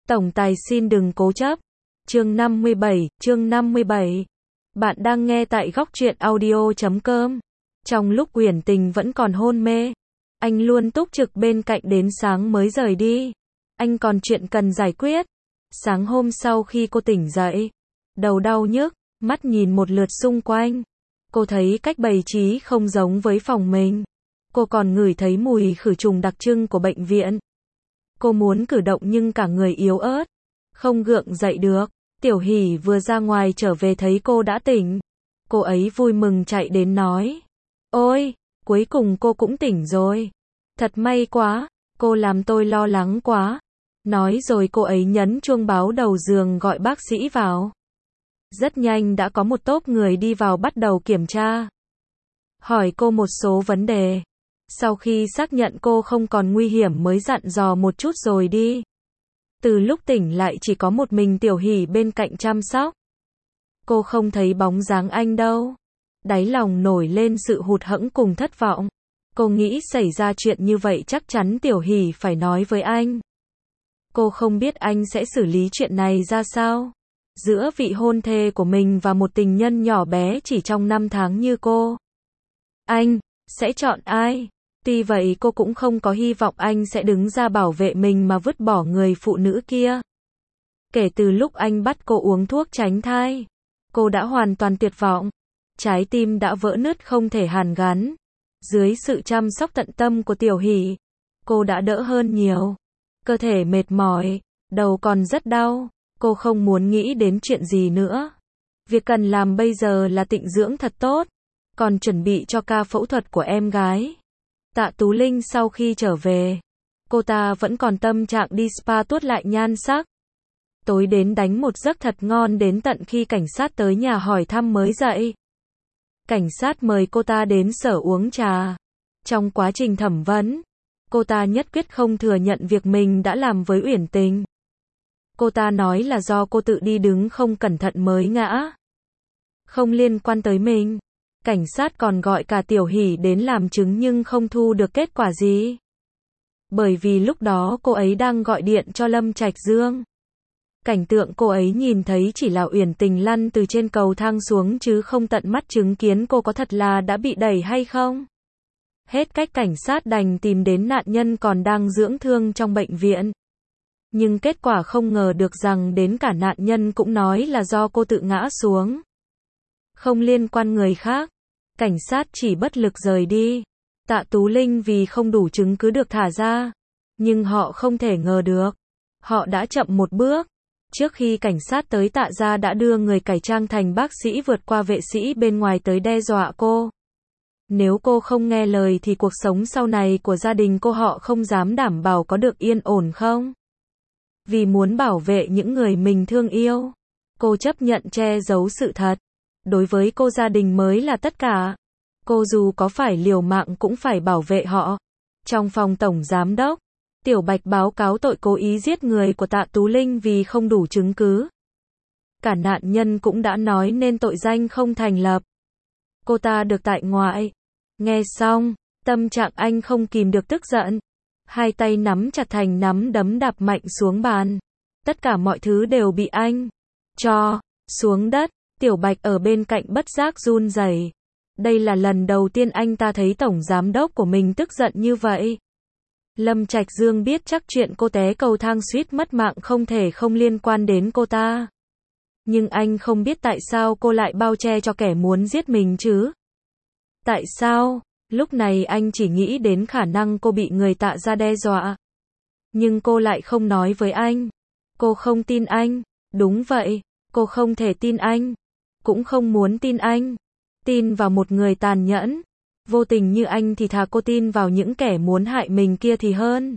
Tổng tài xin đừng cố chấp. Chương 57. Bạn đang nghe tại góc truyện audio.com. Trong lúc Uyển Tình vẫn còn hôn mê, anh luôn túc trực bên cạnh đến sáng mới rời đi. Anh còn chuyện cần giải quyết. Sáng hôm sau khi cô tỉnh dậy, đầu đau nhức, mắt nhìn một lượt xung quanh. Cô thấy cách bày trí không giống với phòng mình. Cô còn ngửi thấy mùi khử trùng đặc trưng của bệnh viện. Cô muốn cử động nhưng cả người yếu ớt, không gượng dậy được. Tiểu Hỷ vừa ra ngoài trở về thấy cô đã tỉnh. Cô ấy vui mừng chạy đến nói: "Ôi, cuối cùng cô cũng tỉnh rồi. Thật may quá, cô làm tôi lo lắng quá." Nói rồi cô ấy nhấn chuông báo đầu giường gọi bác sĩ vào. Rất nhanh đã có một tốp người đi vào bắt đầu kiểm tra. Hỏi cô một số vấn đề. Sau khi xác nhận cô không còn nguy hiểm mới dặn dò một chút rồi đi. Từ lúc tỉnh lại chỉ có một mình Tiểu Hỷ bên cạnh chăm sóc. Cô không thấy bóng dáng anh đâu. Đáy lòng nổi lên sự hụt hẫng cùng thất vọng. Cô nghĩ xảy ra chuyện như vậy chắc chắn Tiểu Hỷ phải nói với anh. Cô không biết anh sẽ xử lý chuyện này ra sao. Giữa vị hôn thê của mình và một tình nhân nhỏ bé chỉ trong 5 tháng như cô, anh sẽ chọn ai? Tuy vậy cô cũng không có hy vọng anh sẽ đứng ra bảo vệ mình mà vứt bỏ người phụ nữ kia. Kể từ lúc anh bắt cô uống thuốc tránh thai, cô đã hoàn toàn tuyệt vọng. Trái tim đã vỡ nứt không thể hàn gắn. Dưới sự chăm sóc tận tâm của Tiểu Hỷ, cô đã đỡ hơn nhiều. Cơ thể mệt mỏi, đầu còn rất đau. Cô không muốn nghĩ đến chuyện gì nữa. Việc cần làm bây giờ là tịnh dưỡng thật tốt, còn chuẩn bị cho ca phẫu thuật của em gái. Tạ Tú Linh sau khi trở về, cô ta vẫn còn tâm trạng đi spa tuốt lại nhan sắc. Tối đến đánh một giấc thật ngon đến tận khi cảnh sát tới nhà hỏi thăm mới dậy. Cảnh sát mời cô ta đến sở uống trà. Trong quá trình thẩm vấn, cô ta nhất quyết không thừa nhận việc mình đã làm với Uyển Tình. Cô ta nói là do cô tự đi đứng không cẩn thận mới ngã. Không liên quan tới mình. Cảnh sát còn gọi cả Tiểu Hỷ đến làm chứng nhưng không thu được kết quả gì. Bởi vì lúc đó cô ấy đang gọi điện cho Lâm Trạch Dương. Cảnh tượng cô ấy nhìn thấy chỉ là Uyển Tình lăn từ trên cầu thang xuống chứ không tận mắt chứng kiến cô có thật là đã bị đẩy hay không. Hết cách cảnh sát đành tìm đến nạn nhân còn đang dưỡng thương trong bệnh viện. Nhưng kết quả không ngờ được rằng đến cả nạn nhân cũng nói là do cô tự ngã xuống. Không liên quan người khác. Cảnh sát chỉ bất lực rời đi. Tạ Tú Linh vì không đủ chứng cứ được thả ra. Nhưng họ không thể ngờ được. Họ đã chậm một bước. Trước khi cảnh sát tới Tạ gia đã đưa người cải trang thành bác sĩ vượt qua vệ sĩ bên ngoài tới đe dọa cô. Nếu cô không nghe lời thì cuộc sống sau này của gia đình cô họ không dám đảm bảo có được yên ổn không. Vì muốn bảo vệ những người mình thương yêu, cô chấp nhận che giấu sự thật. Đối với cô gia đình mới là tất cả. Cô dù có phải liều mạng cũng phải bảo vệ họ. Trong phòng tổng giám đốc, Tiểu Bạch báo cáo tội cố ý giết người của Tạ Tú Linh vì không đủ chứng cứ. Cả nạn nhân cũng đã nói nên tội danh không thành lập. Cô ta được tại ngoại. Nghe xong, tâm trạng anh không kìm được tức giận. Hai tay nắm chặt thành nắm đấm đạp mạnh xuống bàn. Tất cả mọi thứ đều bị anh cho xuống đất. Tiểu Bạch ở bên cạnh bất giác run rẩy. Đây là lần đầu tiên anh ta thấy tổng giám đốc của mình tức giận như vậy. Lâm Trạch Dương biết chắc chuyện cô té cầu thang suýt mất mạng không thể không liên quan đến cô ta. Nhưng anh không biết tại sao cô lại bao che cho kẻ muốn giết mình chứ. Tại sao? Lúc này anh chỉ nghĩ đến khả năng cô bị người Tạ gia đe dọa. Nhưng cô lại không nói với anh. Cô không tin anh. Đúng vậy, cô không thể tin anh. Cũng không muốn tin anh. Tin vào một người tàn nhẫn, vô tình như anh thì thà cô tin vào những kẻ muốn hại mình kia thì hơn.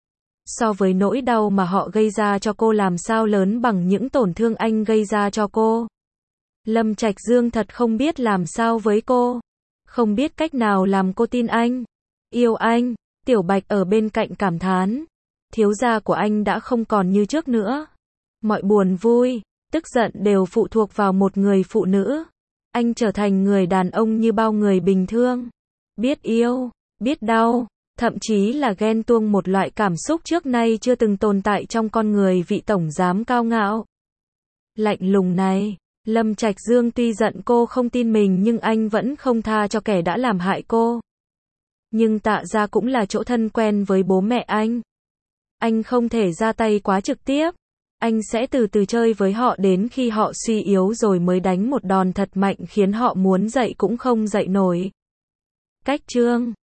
So với nỗi đau mà họ gây ra cho cô làm sao lớn bằng những tổn thương anh gây ra cho cô. Lâm Trạch Dương thật không biết làm sao với cô. Không biết cách nào làm cô tin anh. Yêu anh. Tiểu Bạch ở bên cạnh cảm thán. Thiếu gia của anh đã không còn như trước nữa. Mọi buồn vui, tức giận đều phụ thuộc vào một người phụ nữ. Anh trở thành người đàn ông như bao người bình thường. Biết yêu, biết đau, thậm chí là ghen tuông, một loại cảm xúc trước nay chưa từng tồn tại trong con người vị tổng giám cao ngạo, lạnh lùng này. Lâm Trạch Dương tuy giận cô không tin mình nhưng anh vẫn không tha cho kẻ đã làm hại cô. Nhưng Tạ gia cũng là chỗ thân quen với bố mẹ anh. Anh không thể ra tay quá trực tiếp. Anh sẽ từ từ chơi với họ đến khi họ suy yếu rồi mới đánh một đòn thật mạnh khiến họ muốn dậy cũng không dậy nổi. Cách Trương